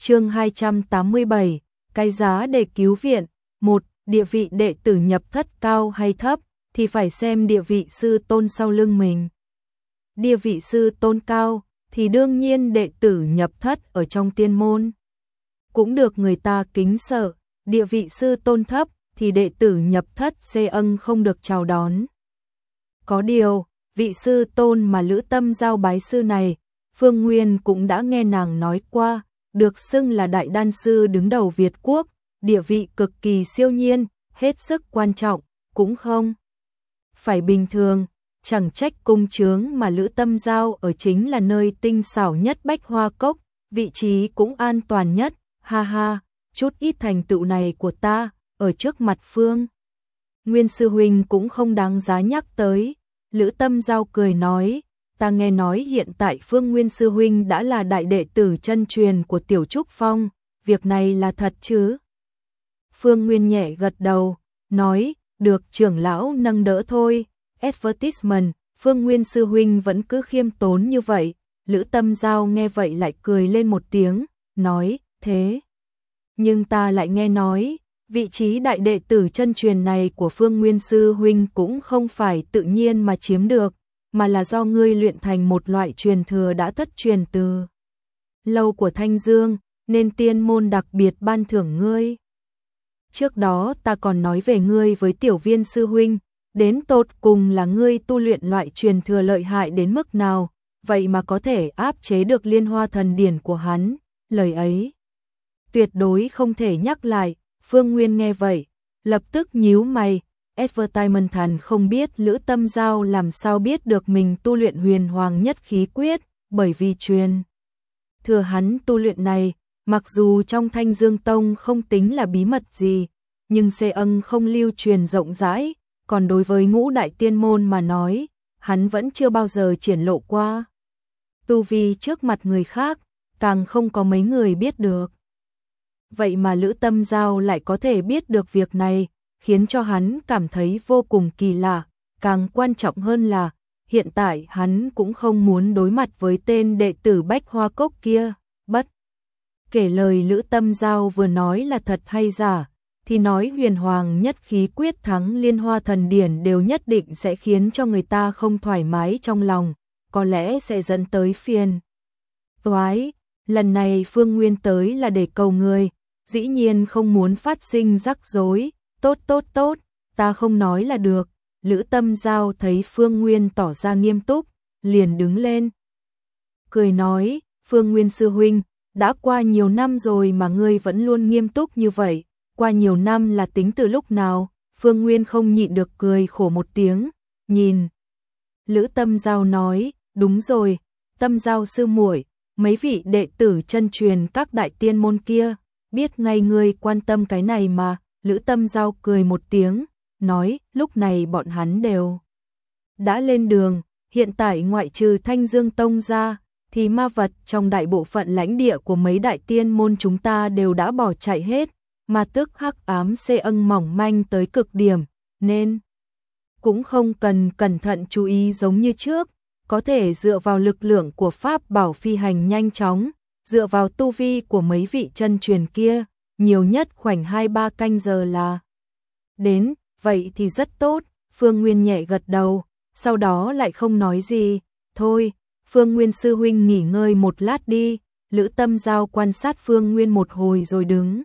Chương 287, cái giá để cứu viện. 1. Địa vị đệ tử nhập thất cao hay thấp thì phải xem địa vị sư tôn sau lưng mình. Địa vị sư tôn cao thì đương nhiên đệ tử nhập thất ở trong tiên môn cũng được người ta kính sợ, địa vị sư tôn thấp thì đệ tử nhập thất xê âng không được chào đón. Có điều, vị sư tôn mà Lữ Tâm Giao bái sư này, Phương Nguyên cũng đã nghe nàng nói qua, được xưng là đại đan sư đứng đầu Việt quốc, địa vị cực kỳ siêu nhiên, hết sức quan trọng, cũng không phải bình thường, chẳng trách cung chướng mà Lữ Tâm Giao ở chính là nơi tinh xảo nhất Bách Hoa Cốc, vị trí cũng an toàn nhất, ha ha, chút ít thành tựu này của ta, ở trước mặt Phương Nguyên sư huynh cũng không đáng giá nhắc tới. Lữ Tâm Giao cười nói, ta nghe nói hiện tại Phương Nguyên sư huynh đã là đại đệ tử chân truyền của Tiểu Trúc Phong, việc này là thật chứ? Phương Nguyên nhẹ gật đầu, nói, được trưởng lão nâng đỡ thôi, advertisement, Phương Nguyên sư huynh vẫn cứ khiêm tốn như vậy. Lữ Tâm Giao nghe vậy lại cười lên một tiếng, nói, thế. Nhưng ta lại nghe nói, vị trí đại đệ tử chân truyền này của Phương Nguyên sư huynh cũng không phải tự nhiên mà chiếm được, mà là do ngươi luyện thành một loại truyền thừa đã thất truyền từ lâu của Thanh Dương, nên tiên môn đặc biệt ban thưởng ngươi. Trước đó ta còn nói về ngươi với Tiểu Viên sư huynh, đến tột cùng là ngươi tu luyện loại truyền thừa lợi hại đến mức nào, vậy mà có thể áp chế được Liên Hoa thần điển của hắn, lời ấy tuyệt đối không thể nhắc lại. Phương Nguyên nghe vậy, lập tức nhíu mày, advertisement thần không biết Lữ Tâm Giao làm sao biết được mình tu luyện Huyền Hoàng Nhất Khí Quyết, bởi vì truyền thừa hắn tu luyện này, mặc dù trong Thanh Dương Tông không tính là bí mật gì, nhưng xê âng không lưu truyền rộng rãi, còn đối với ngũ đại tiên môn mà nói, hắn vẫn chưa bao giờ triển lộ qua. Tu vi trước mặt người khác, càng không có mấy người biết được. Vậy mà Lữ Tâm Giao lại có thể biết được việc này, khiến cho hắn cảm thấy vô cùng kỳ lạ, càng quan trọng hơn là, hiện tại hắn cũng không muốn đối mặt với tên đệ tử Bách Hoa Cốc kia, bất kể lời Lữ Tâm Giao vừa nói là thật hay giả, thì nói Huyền Hoàng Nhất Khí Quyết thắng Liên Hoa thần điển đều nhất định sẽ khiến cho người ta không thoải mái trong lòng, có lẽ sẽ dẫn tới phiền toái. Lần này Phương Nguyên tới là để cầu người, dĩ nhiên không muốn phát sinh rắc rối. Tốt, ta không nói là được. Lữ Tâm Giao thấy Phương Nguyên tỏ ra nghiêm túc, liền đứng lên, cười nói, Phương Nguyên sư huynh, đã qua nhiều năm rồi mà ngươi vẫn luôn nghiêm túc như vậy, qua nhiều năm là tính từ lúc nào? Phương Nguyên không nhịn được cười khổ một tiếng, nhìn Lữ Tâm Giao nói, đúng rồi, Tâm Giao sư muội, mấy vị đệ tử chân truyền các đại tiên môn kia, biết ngay ngươi quan tâm cái này mà. Lữ Tâm Giao cười một tiếng, nói, lúc này bọn hắn đều đã lên đường, hiện tại ngoại trừ Thanh Dương Tông ra, thì ma vật trong đại bộ phận lãnh địa của mấy đại tiên môn chúng ta đều đã bỏ chạy hết, mà tức hắc ám xê âng mỏng manh tới cực điểm, nên cũng không cần cẩn thận chú ý giống như trước, có thể dựa vào lực lượng của pháp bảo phi hành nhanh chóng, dựa vào tu vi của mấy vị chân truyền kia, nhiều nhất khoảnh 2-3 canh giờ là đến, vậy thì rất tốt. Phương Nguyên nhẹ gật đầu, sau đó lại không nói gì, thôi, Phương Nguyên sư huynh nghỉ ngơi một lát đi. Lữ Tâm Giao quan sát Phương Nguyên một hồi rồi đứng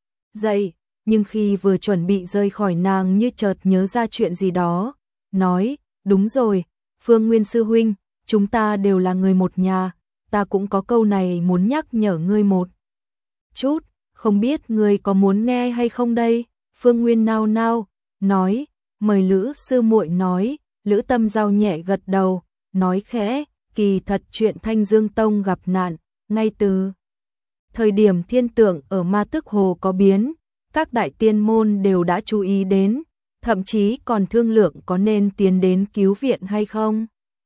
dậy, nhưng khi vừa chuẩn bị rời khỏi nàng như chợt nhớ ra chuyện gì đó, nói, đúng rồi, Phương Nguyên sư huynh, chúng ta đều là người một nhà, ta cũng có câu này muốn nhắc nhở ngươi một chút, không biết ngươi có muốn nghe hay không đây? Phương Nguyên nao nao, nói, mời Lữ sư muội nói. Lữ Tâm Giao nhẹ gật đầu, nói khẽ, kỳ thật chuyện Thanh Dương Tông gặp nạn, ngay từ thời điểm thiên tượng ở Ma Tức Hồ có biến, các đại tiên môn đều đã chú ý đến, thậm chí còn thương lượng có nên tiến đến cứu viện hay không.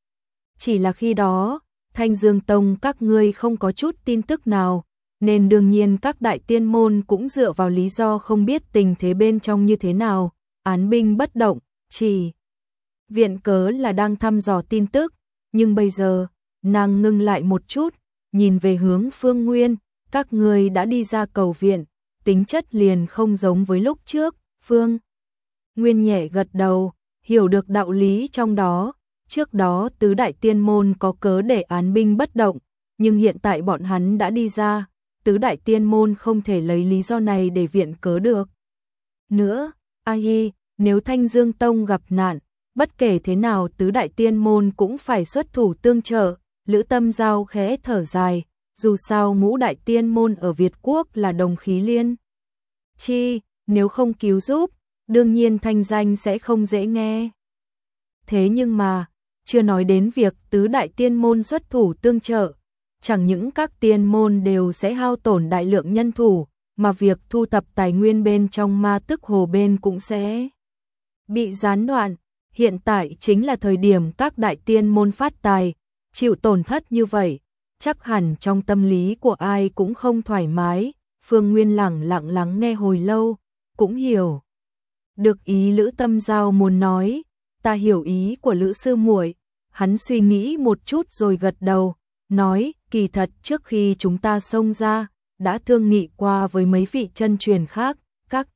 Chỉ là khi đó, Thanh Dương Tông các ngươi không có chút tin tức nào, nên đương nhiên các đại tiên môn cũng dựa vào lý do không biết tình thế bên trong như thế nào, án binh bất động, chỉ viện cớ là đang thăm dò tin tức, nhưng bây giờ, nàng ngưng lại một chút, nhìn về hướng Phương Nguyên, các ngươi đã đi ra cầu viện, tính chất liền không giống với lúc trước. Phương Nguyên nhẹ gật đầu, hiểu được đạo lý trong đó. Trước đó tứ đại tiên môn có cớ để án binh bất động, nhưng hiện tại bọn hắn đã đi ra, tứ đại tiên môn không thể lấy lý do này để viện cớ được. Nữa, ai, nếu Thanh Dương Tông gặp nạn, bất kể thế nào tứ đại tiên môn cũng phải xuất thủ tương trợ. Lữ Tâm Giao khẽ thở dài, dù sao ngũ đại tiên môn ở Việt Quốc là đồng khí liên chi, nếu không cứu giúp, đương nhiên thanh danh sẽ không dễ nghe. Thế nhưng mà, chưa nói đến việc tứ đại tiên môn xuất thủ tương trợ, chẳng những các tiên môn đều sẽ hao tổn đại lượng nhân thủ, mà việc thu thập tài nguyên bên trong Ma Tức Hồ bên cũng sẽ bị gián đoạn. Hiện tại chính là thời điểm các đại tiên môn phát tài, chịu tổn thất như vậy, chắc hẳn trong tâm lý của ai cũng không thoải mái. Phương Nguyên lẳng lặng lắng nghe hồi lâu, cũng hiểu được ý Lữ Tâm Giao muốn nói. Ta hiểu ý của Lữ sư muội. Hắn suy nghĩ một chút rồi gật đầu, nói, kỳ thật trước khi chúng ta xông ra, đã thương nghị qua với mấy vị chân truyền khác, các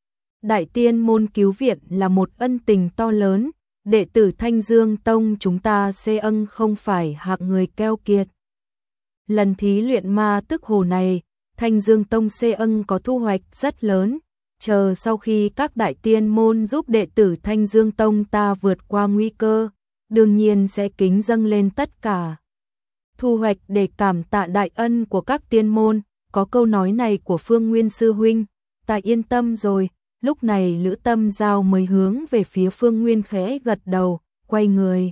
đại tiên môn cứu viện là một ân tình to lớn, đệ tử Thanh Dương Tông chúng ta xê ân không phải hạng người keo kiệt. Lần thí luyện Ma Tức Hồ này, Thanh Dương Tông xê ân có thu hoạch rất lớn, chờ sau khi các đại tiên môn giúp đệ tử Thanh Dương Tông ta vượt qua nguy cơ, đương nhiên sẽ kính dâng lên tất cả thu hoạch để cảm tạ đại ân của các tiên môn. Có câu nói này của Phương Nguyên sư huynh, ta yên tâm rồi. Lúc này Lữ Tâm Giao mới hướng về phía Phương Nguyên khẽ gật đầu, quay người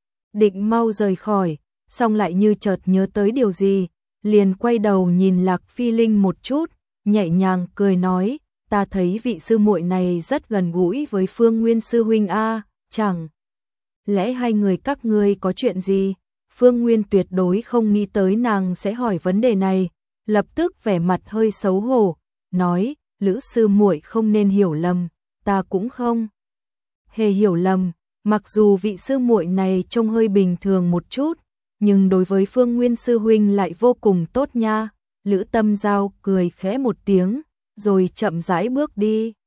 định mau rời khỏi, xong lại như chợt nhớ tới điều gì, liền quay đầu nhìn Lạc Phi Linh một chút, nhẹ nhàng cười nói, ta thấy vị sư muội này rất gần gũi với Phương Nguyên sư huynh a, chẳng lẽ hai người các ngươi có chuyện gì? Phương Nguyên tuyệt đối không nghĩ tới nàng sẽ hỏi vấn đề này, lập tức vẻ mặt hơi xấu hổ, nói, Lữ sư muội không nên hiểu lầm, ta cũng không hề hiểu lầm, mặc dù vị sư muội này trông hơi bình thường một chút, nhưng đối với Phương Nguyên sư huynh lại vô cùng tốt nha. Lữ Tâm Giao cười khẽ một tiếng, rồi chậm rãi bước đi.